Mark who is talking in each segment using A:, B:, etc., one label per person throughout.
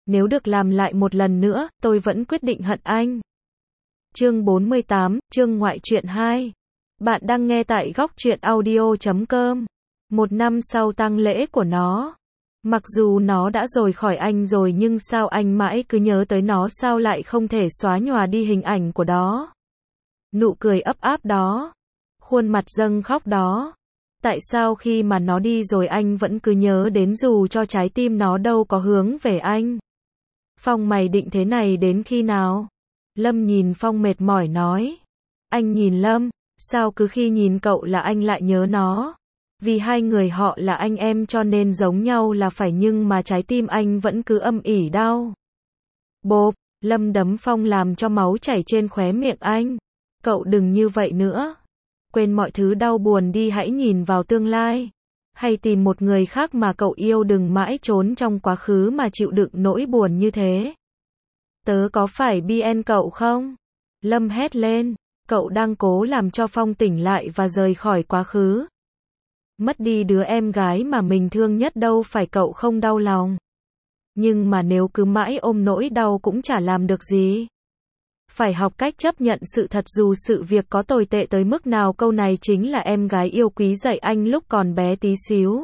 A: Nếu được làm lại một lần nữa, tôi vẫn quyết định hận anh. Chương 48, chương ngoại truyện 2. Bạn đang nghe tại góc truyện audio.com. Một năm sau tang lễ của nó. Mặc dù nó đã rời khỏi anh rồi nhưng sao anh mãi cứ nhớ tới nó, sao lại không thể xóa nhòa đi hình ảnh của đó. Nụ cười ấp áp đó. Khuôn mặt dâng khóc đó. Tại sao khi mà nó đi rồi anh vẫn cứ nhớ đến dù cho trái tim nó đâu có hướng về anh. Phong, mày định thế này đến khi nào? Lâm nhìn Phong mệt mỏi nói. Anh nhìn Lâm, sao cứ khi nhìn cậu là anh lại nhớ nó? Vì hai người họ là anh em cho nên giống nhau là phải, nhưng mà trái tim anh vẫn cứ âm ỉ đau. Bộp, Lâm đấm Phong làm cho máu chảy trên khóe miệng anh. Cậu đừng như vậy nữa. Quên mọi thứ đau buồn đi, hãy nhìn vào tương lai. Hay tìm một người khác mà cậu yêu, đừng mãi trốn trong quá khứ mà chịu đựng nỗi buồn như thế. Tớ có phải BN cậu không? Lâm hét lên. Cậu đang cố làm cho Phong tỉnh lại và rời khỏi quá khứ. Mất đi đứa em gái mà mình thương nhất đâu phải cậu không đau lòng. Nhưng mà nếu cứ mãi ôm nỗi đau cũng chả làm được gì. Phải học cách chấp nhận sự thật dù sự việc có tồi tệ tới mức nào. Câu này chính là em gái yêu quý dạy anh lúc còn bé tí xíu.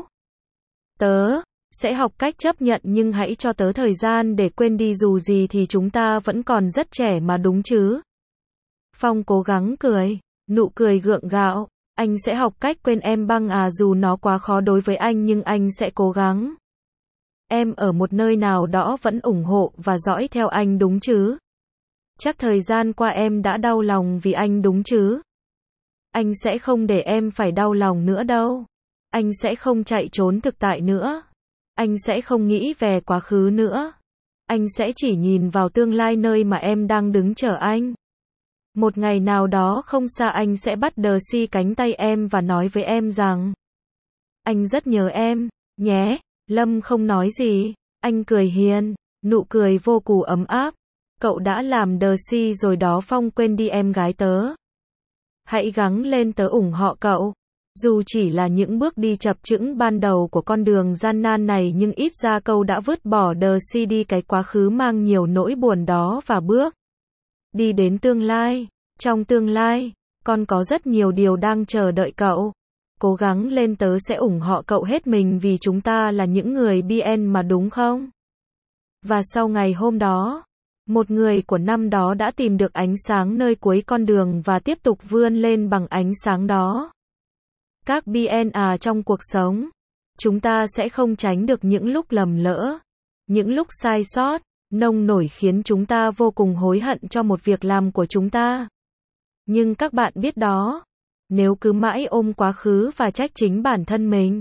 A: Tớ sẽ học cách chấp nhận, nhưng hãy cho tớ thời gian để quên đi, dù gì thì chúng ta vẫn còn rất trẻ mà, đúng chứ? Phong cố gắng cười, nụ cười gượng gạo. Anh sẽ học cách quên em Băng à, dù nó quá khó đối với anh nhưng anh sẽ cố gắng. Em ở một nơi nào đó vẫn ủng hộ và dõi theo anh, đúng chứ? Chắc thời gian qua em đã đau lòng vì anh, đúng chứ? Anh sẽ không để em phải đau lòng nữa đâu. Anh sẽ không chạy trốn thực tại nữa. Anh sẽ không nghĩ về quá khứ nữa. Anh sẽ chỉ nhìn vào tương lai, nơi mà em đang đứng chờ anh. Một ngày nào đó không xa, anh sẽ bắt Darcy cánh tay em và nói với em rằng anh rất nhớ em, nhé. Lâm không nói gì, anh cười hiền, nụ cười vô cùng ấm áp. Cậu đã làm Darcy rồi đó Phong, quên đi em gái tớ. Hãy gắng lên, tớ ủng hộ cậu. Dù chỉ là những bước đi chập chững ban đầu của con đường gian nan này, nhưng ít ra cậu đã vứt bỏ Darcy đi cái quá khứ mang nhiều nỗi buồn đó và bước đi đến tương lai. Trong tương lai, còn có rất nhiều điều đang chờ đợi cậu. Cố gắng lên, tớ sẽ ủng hộ cậu hết mình vì chúng ta là những người BN mà, đúng không? Và sau ngày hôm đó, một người của năm đó đã tìm được ánh sáng nơi cuối con đường và tiếp tục vươn lên bằng ánh sáng đó. Các BN à, trong cuộc sống, chúng ta sẽ không tránh được những lúc lầm lỡ, những lúc sai sót, nông nổi khiến chúng ta vô cùng hối hận cho một việc làm của chúng ta. Nhưng các bạn biết đó, nếu cứ mãi ôm quá khứ và trách chính bản thân mình,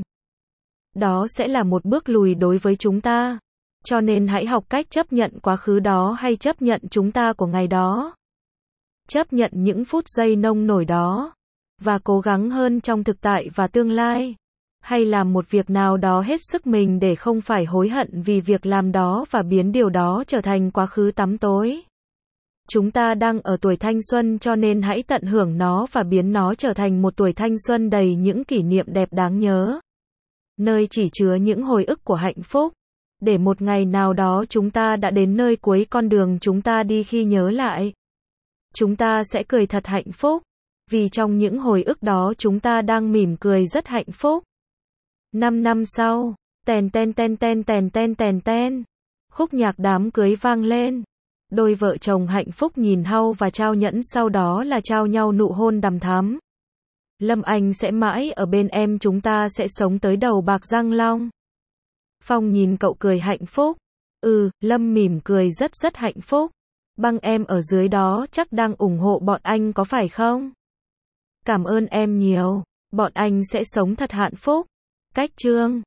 A: đó sẽ là một bước lùi đối với chúng ta. Cho nên hãy học cách chấp nhận quá khứ đó, hay chấp nhận chúng ta của ngày đó. Chấp nhận những phút giây nông nổi đó. Và cố gắng hơn trong thực tại và tương lai. Hay làm một việc nào đó hết sức mình để không phải hối hận vì việc làm đó và biến điều đó trở thành quá khứ tăm tối. Chúng ta đang ở tuổi thanh xuân cho nên hãy tận hưởng nó và biến nó trở thành một tuổi thanh xuân đầy những kỷ niệm đẹp đáng nhớ. Nơi chỉ chứa những hồi ức của hạnh phúc. Để một ngày nào đó chúng ta đã đến nơi cuối con đường chúng ta đi, khi nhớ lại, chúng ta sẽ cười thật hạnh phúc. Vì trong những hồi ức đó chúng ta đang mỉm cười rất hạnh phúc. 5 năm sau, tèn ten ten ten tèn ten tèn ten. Khúc nhạc đám cưới vang lên. Đôi vợ chồng hạnh phúc nhìn nhau và trao nhẫn, sau đó là trao nhau nụ hôn đằm thắm. Lâm, anh sẽ mãi ở bên em, chúng ta sẽ sống tới đầu bạc răng long. Phong nhìn cậu cười hạnh phúc. Lâm mỉm cười rất hạnh phúc. Băng, em ở dưới đó chắc đang ủng hộ bọn anh có phải không? Cảm ơn em nhiều. Bọn anh sẽ sống thật hạnh phúc. Cách chương